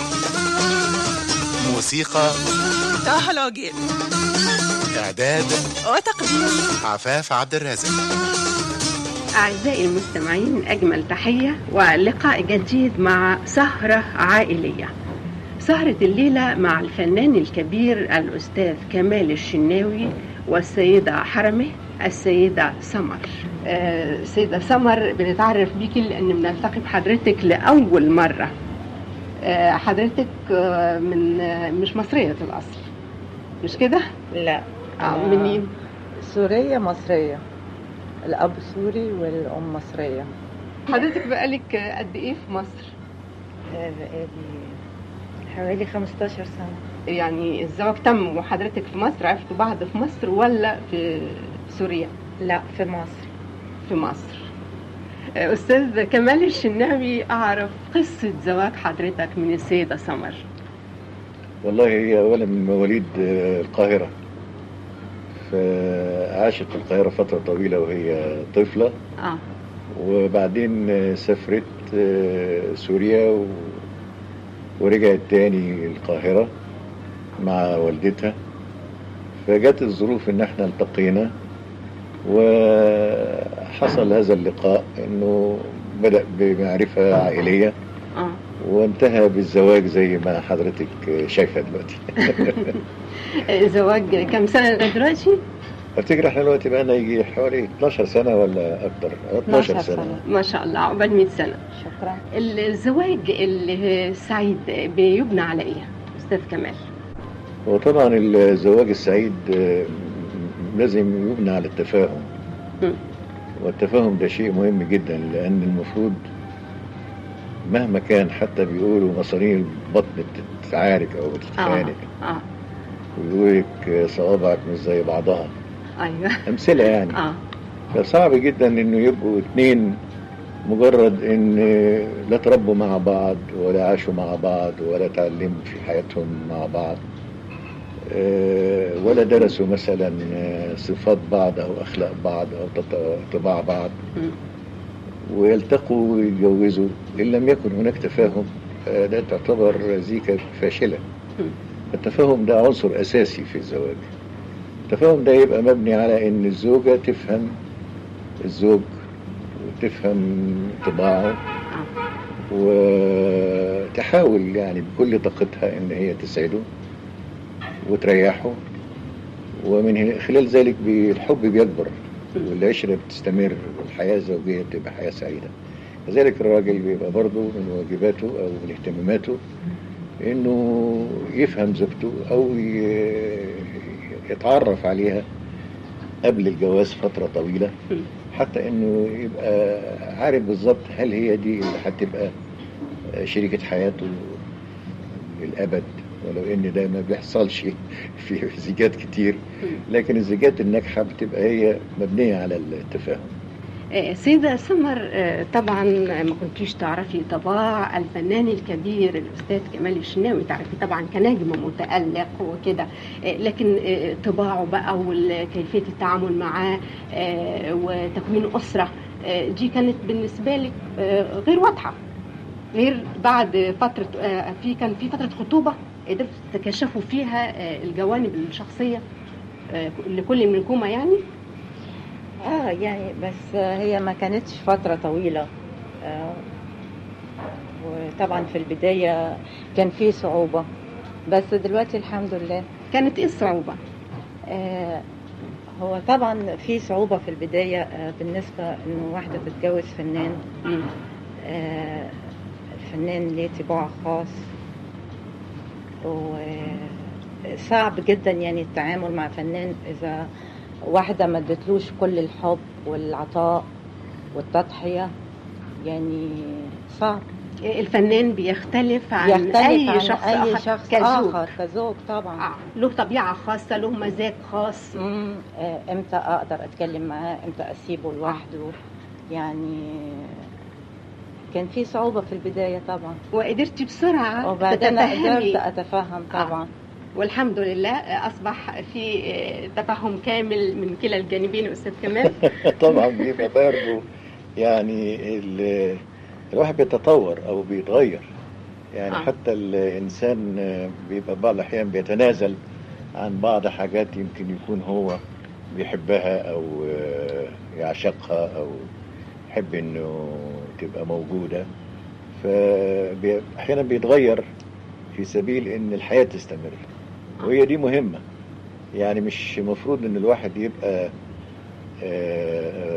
موسيقى طه العجيل، إعداد وتقديم عفاف عبد الرازق. أعزائي المستمعين، أجمل تحية ولقاء جديد مع سهرة عائلية. سهرة الليلة مع الفنان الكبير الأستاذ كمال الشناوي والسيدة حرمه السيدة سمر. السيدة سمر بنتعرف بيكي لأن بنلتقي بحضرتك لأول مرة آه، حضرتك آه، من آه، مش مصرية الأصل مش كده؟ لا آه، منين؟ سورية مصرية، الأب سوري والأم مصرية. حضرتك بقالك قد إيه في مصر؟ بقالي حوالي خمستاشر سنة. يعني الزواج تم وحضرتك في مصر، عرفتوا بعض في مصر ولا في سوريا؟ لا في مصر. في مصر. أستاذ كمال الشناوي، أعرف قصة زواج حضرتك من السيدة سمر. والله هي أولا من مواليد القاهرة، فعاشت في القاهرة فترة طويلة وهي طفلة. آه. وبعدين سافرت سوريا و... ورجعت تاني القاهرة مع والدتها، فجت الظروف ان احنا التقينا وحصل هذا اللقاء، انه بدأ بمعرفة عائلية آه. وانتهى بالزواج زي ما حضرتك شايفة دلوقتي. زواج كم سنة لغاية دلوقتي؟ افتكر احنا دلوقتي بقى يجي حوالي اتناشر سنة ولا اكتر. اتناشر سنة ما شاء الله، عقبال مئة سنة. شكرا. الزواج السعيد بيبنى على ايه استاذ كمال؟ وطبعا الزواج السعيد لازم يبنى على التفاهم. م. والتفاهم ده شيء مهم جدا، لان المفروض مهما كان، حتى بيقولوا مصارين البطن بتتعارك او بتتخانق. آه. آه. ويقول لك صوابعك مش زي بعضها. ايوه. امثله يعني. اه فصعب جدا انه يبقوا اتنين مجرد ان لا تربوا مع بعض ولا عاشوا مع بعض ولا تعلموا في حياتهم مع بعض ولا درسوا مثلا صفات بعض او اخلاق بعض او طباع بعض ويلتقوا ويتجوزوا. ان لم يكن هناك تفاهم ده تعتبر زيكة فاشلة. التفاهم ده عنصر اساسي في الزواج. التفاهم ده يبقى مبني على ان الزوجة تفهم الزوج وتفهم طباعه وتحاول يعني بكل طاقتها ان هي تسعده وتريحه، ومن خلال ذلك الحب بيكبر والعشرة بتستمر والحياة الزوجية بتبقى حياة سعيدة. كذلك الراجل بيبقى برضه من واجباته او من اهتماماته انه يفهم زوجته او يتعرف عليها قبل الجواز فترة طويلة، حتى انه يبقى عارف بالظبط هل هي دي اللي هتبقى شريكة حياته للأبد، ولو ان ده ما بيحصلش في زيجات كتير، لكن الزيجات الناجحة بتبقى هي مبنية على التفاهم. سيدة سمر، طبعا ما كنتيش تعرفي طباع الفنان الكبير الأستاذ كمال الشناوي، تعرفي طبعا كنجم متألق وكده، لكن طباعه بقى وكيفية التعامل معاه وتكوين أسرة دي كانت بالنسبة لك غير واضحة، غير بعد فترة في كان في فترة خطوبة قدرتوا تكشفوا فيها الجوانب الشخصية لكل منكم يعني؟ اه يعني بس هي ما كانتش فترة طويلة. آه وطبعا في البداية كان في صعوبة، بس دلوقتي الحمد لله. كانت ايه الصعوبة؟ آه هو طبعا في صعوبة في البداية آه بالنسبة انه واحدة تتجوز فنان. آه الفنان ليه طباع خاص، وصعب جدا يعني التعامل مع فنان اذا واحدة ما ادتلوش كل الحب والعطاء والتضحية، يعني صعب. الفنان بيختلف عن يختلف أي عن شخص أي آخر شخص كزوج. آخر كزوج طبعا. آه. له طبيعة خاصة، له مزاج خاص. آه. امتى أقدر أتكلم معاه، امتى أسيبه لوحده. آه. يعني كان في صعوبة في البداية طبعا، وقدرتي بسرعة وبعدين قدرت أتفهم طبعا. آه. والحمد لله أصبح في تفاهم كامل من كلا الجانبين. أستاذ كمال طبعا بيبقى برضه يعني الواحد بيتطور أو بيتغير يعني. آه. حتى الإنسان بيبقى بعض الأحيان بيتنازل عن بعض حاجات يمكن يكون هو بيحبها أو يعشقها أو يحب إنه تبقى موجودة، فأحيانا بيتغير في سبيل إن الحياة تستمر، وهي دي مهمة. يعني مش مفروض إن الواحد يبقى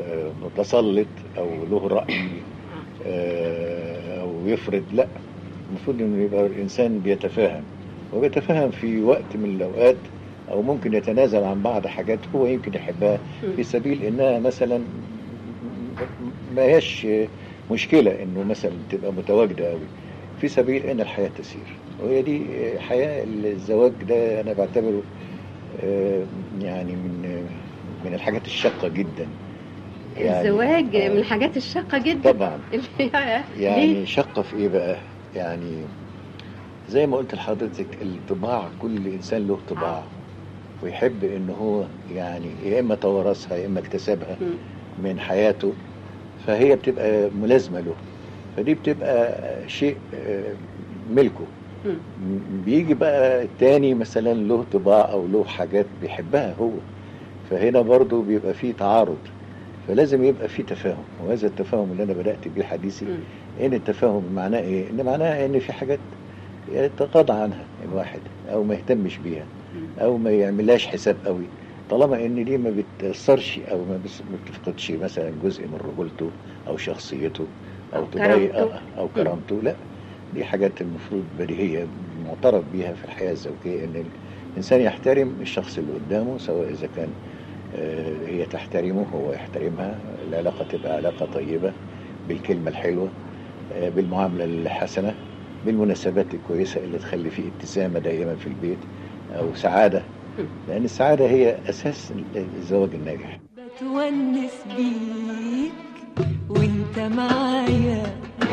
متسلط أو له رأي أو يفرض، لا، المفروض انه يبقى الانسان بيتفاهم، وبيتفاهم في وقت من الاوقات، او ممكن يتنازل عن بعض حاجات هو يمكن يحبها في سبيل انها مثلا ما هيش مشكلة انه مثلا تبقى متواجدة قوي، في سبيل ان الحياة تسير. وهي دي حياة الزواج ده انا بعتبره يعني من من الحاجات الشاقة جدا. يعني الزواج من الحاجات الشاقة جدا طبعا. يعني شاقة في ايه بقى؟ يعني زي ما قلت لحضرتك الطباع، كل انسان له طباع ويحب ان هو يعني يا اما توارثها يا اما اكتسبها من حياته، فهي بتبقى ملازمة له، فدي بتبقى شيء ملكه. بيجي بقى التاني مثلا له طباع او له حاجات بيحبها هو، فهنا برضو بيبقى فيه تعارض، فلازم يبقى فيه تفاهم. وهذا التفاهم اللي انا بدأت بيه حديثي، ان التفاهم معناه ايه؟ ان معناه ان في حاجات يتغاضى عنها الواحد او ما يهتمش بيها او ما يعملهاش حساب قوي، طالما ان دي ما بتأثرش او ما بتفقدش مثلا جزء من رجولته او شخصيته او تضايق او كرامته. لا، دي حاجات المفروض بديهية معترف بيها في الحياة الزوجية، ان الانسان يحترم الشخص اللي قدامه، سواء اذا كان هي تحترمه هو يحترمها، العلاقة تبقى علاقة طيبة بالكلمة الحلوة، بالمعاملة الحسنة، بالمناسبات الكويسة اللي تخلي فيه ابتسامة دائما في البيت او سعادة، لأن السعادة هي أساس الزواج الناجح. بتونس بيك وانت معايا،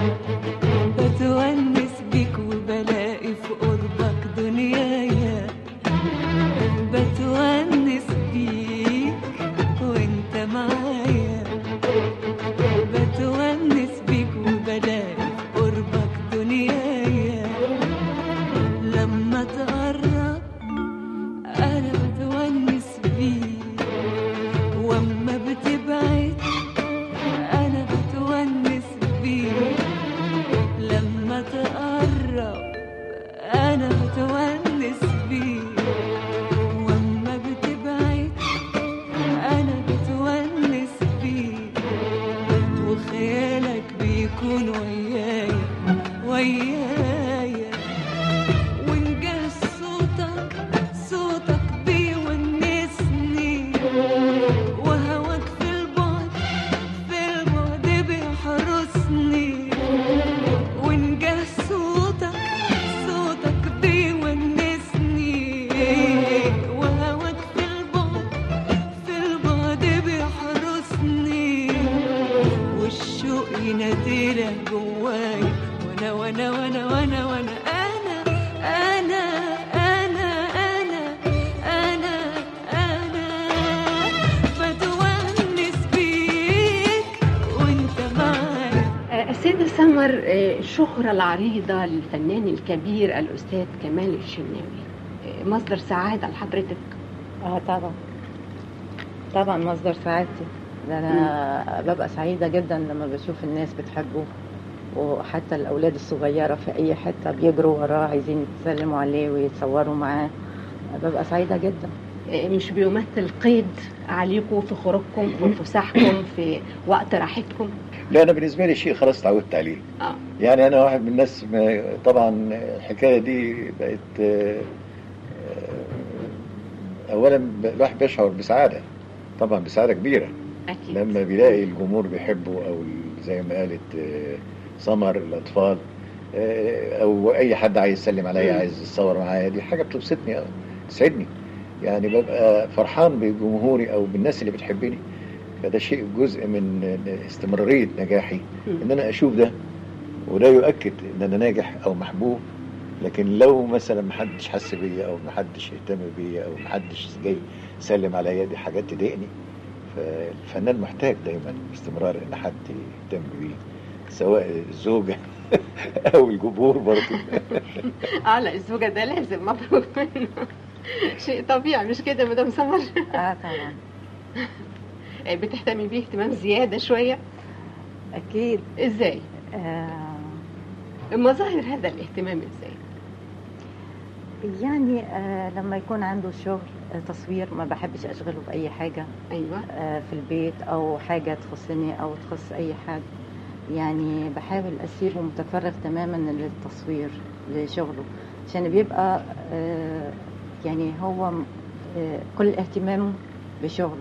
بتونس بيك وبلاقي في قربك دنيايا، بتونس بيك وانت معايا، بتونس بيك وبلاقي في قربك دنيايا، لما تقرب أنا بتونس بيك، وأما بتبعد أنا بتونس بيك، لما تقرب أنا بتونس بيك، وأما بتبعد أنا بتونس بيك، وخيالك بيكون ويايا ويايا، ونجاه صوتك صوتك بيونسني، وهواك في البعد في البعد بيحرسني، ونجاه صوتك صوتك بيونسني، وهواك في البعد في البعد بيحرسني، والشوق يناديلك جوايا، وانا وانا وانا وانا وانا انا انا انا انا انا انا بتونس بيك وانت معايا. السيدة سمر، الشهرة العريضة للفنان الكبير الأستاذ كمال الشناوي مصدر سعادة لحضرتك؟ اه طبعا طبعا مصدر سعادتي، ده انا ببقى سعيدة جدا لما بشوف الناس بتحبه، وحتى الأولاد الصغيرة في أي حتة بيجروا وراه عايزين يتسلموا عليه ويتصوروا معاه، ببقى سعيدة جدا. مش بيمثل قيد عليكم في خروجكم في فسحكم في وقت راحتكم؟ لا، أنا بالنسبة لي شيء خلاص تعودت عليه. آه. يعني أنا واحد من الناس طبعا الحكاية دي بقت أولا الواحد بيشعر بسعادة، طبعا بسعادة كبيرة أكيد. لما بيلاقي الجمهور بيحبه، أو زي ما قالت سمر الأطفال، أو أي حد عايز يسلم عليا عايز يتصور معايا، دي حاجة بتبسطني أو تسعدني، يعني ببقى فرحان بجمهوري أو بالناس اللي بتحبني، فده شيء جزء من استمرارية نجاحي، إن أنا أشوف ده، وده يؤكد إن أنا ناجح أو محبوب. لكن لو مثلا محدش حس بيا أو محدش اهتم بيا أو محدش جاي يسلم عليا، دي حاجات تضايقني. فالفنان محتاج دايما باستمرار إن حد يهتم بيه، سواء الزوجة أو الجمهور برضه. اه لا، الزوجة ده لازم مفروض منه، شيء طبيعي مش كده يا مدام سمر؟ اه طبعا. بتهتمي بيه اهتمام زيادة شوية؟ أكيد. إزاي؟ آه مظاهر هذا الاهتمام إزاي؟ يعني آه لما يكون عنده شغل آه تصوير، ما بحبش أشغله بأي حاجة. أيوة. آه في البيت أو حاجة تخصني أو تخص أي حد، يعني بحاول أسيبه متفرغ تماما للتصوير لشغله، عشان بيبقى آه، يعني هو آه، كل اهتمامه بشغله.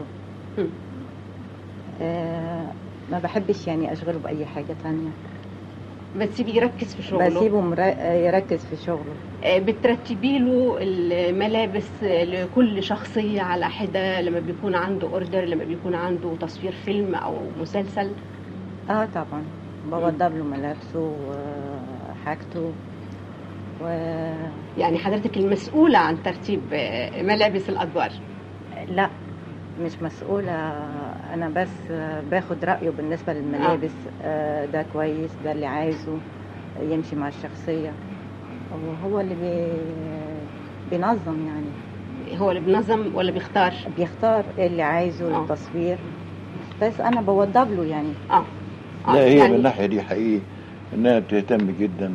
آه، ما بحبش يعني أشغله بأي حاجة تانية. بتسيبيه يركز في شغله؟ بسيبه مرا- يركز في شغله. آه، بترتبي له الملابس لكل شخصية على حدة لما بيكون عنده اوردر، لما بيكون عنده تصوير فيلم أو مسلسل؟ اه طبعا بوضب له ملابسه وحاجته و... يعني حضرتك المسؤولة عن ترتيب آه، ملابس الأدوار؟ لا مش مسؤولة، أنا بس باخد رأيه بالنسبة للملابس. آه. ده كويس، ده اللي عايزه يمشي مع الشخصية، وهو اللي بي... بينظم. يعني هو اللي بينظم ولا بيختار؟ بيختار اللي عايزه آه. للتصوير، بس أنا بوضب له يعني. اه لا هي يعني من الناحية دي حقيقي انها بتهتم جدا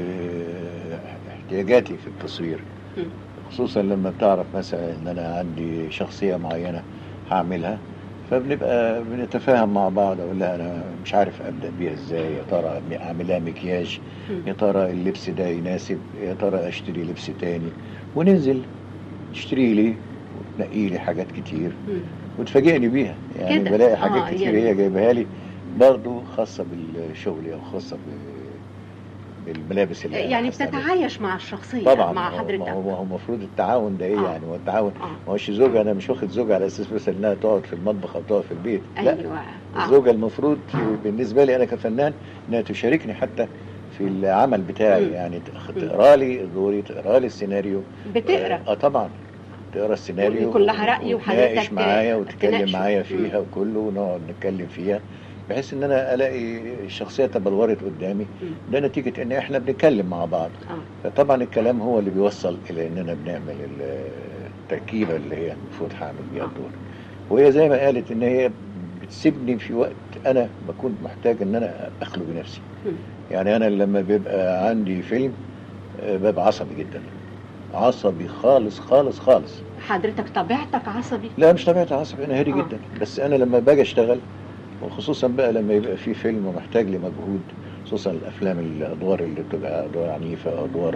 باحتياجاتي في التصوير، خصوصا لما بتعرف مثلا ان انا عندي شخصية معينة هعملها، فبنبقى بنتفاهم مع بعض. اقول لها انا مش عارف ابدا بيها ازاي، يا ترى اعملها مكياج، يا ترى اللبس ده يناسب، يا ترى اشتري لبس تاني، وننزل تشتري لي وتنقي لي حاجات كتير وتفاجئني بيها. يعني كده. بلاقي حاجات آه كتير يعني. هي جايبها لي برضه خاصة بالشغل او خاصة بالملابس اللي يعني حاسة عليها. بتتعايش مع الشخصية طبعا مع هو- حضرتك. هو هو المفروض التعاون ده ايه آه. يعني؟ هو التعاون آه. ما هوش زوجة، انا مش واخد زوجة على اساس بس انها تقعد في المطبخ او تقعد في البيت. لا أيوة. آه. الزوجة المفروض بالنسبة لي انا كفنان انها تشاركني حتى في العمل بتاعي. مم. يعني تقرا لي دوري، تقرا لي السيناريو. بتقرا؟ اه طبعا تقرا السيناريو ويكون لها رأي وحضرتك وتناقش معايا وتتكلم تناقشه. معايا فيها مم. وكله، ونقعد نتكلم فيها بحيث ان انا الاقي الشخصيه تبلورت قدامي. ده نتيجه ان احنا بنتكلم مع بعض. آه. فطبعا الكلام هو اللي بيوصل الى اننا بنعمل التركيبه اللي هي المفروض هعمل بيها الدور. وهي زي ما قالت ان هي بتسيبني في وقت انا بكون محتاج ان انا اخلو بنفسي. يعني انا لما بيبقى عندي فيلم آه، ببقى عصبي جدا، عصبي خالص خالص خالص. حضرتك طبيعتك عصبي؟ لا مش طبيعتي عصبي، انا هادي آه. جدا. بس انا لما باجي اشتغل، وخصوصا بقى لما يبقى في فيلم محتاج لمجهود، خصوصا الافلام الادوار اللي بتبقى ادوار عنيفه، ادوار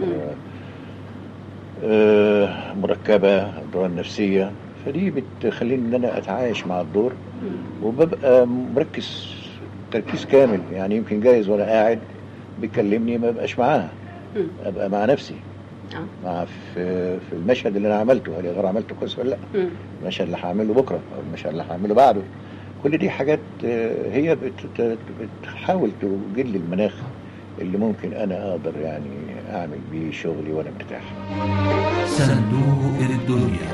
آه مركبه، ادوار نفسيه، فدي بتخليني ان انا اتعايش مع الدور وببقى مركز تركيز كامل. يعني يمكن جايز وانا قاعد بيكلمني ما بقاش معاها، ابقى مع نفسي مع في في المشهد اللي انا عملته، هل يا ترى عملته كويس ولا لا؟ المشهد اللي هعمله بكره او المشهد اللي هعمله بعده. كل دي حاجات آه، هي بت- بتحاول توجد لي المناخ اللي ممكن انا اقدر يعني اعمل بيه شغلي وانا مرتاح. صندوق الدنيا.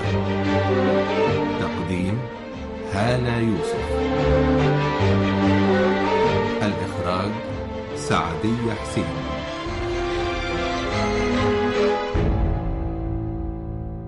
تقديم هالة يوسف. الإخراج سعدية حسين.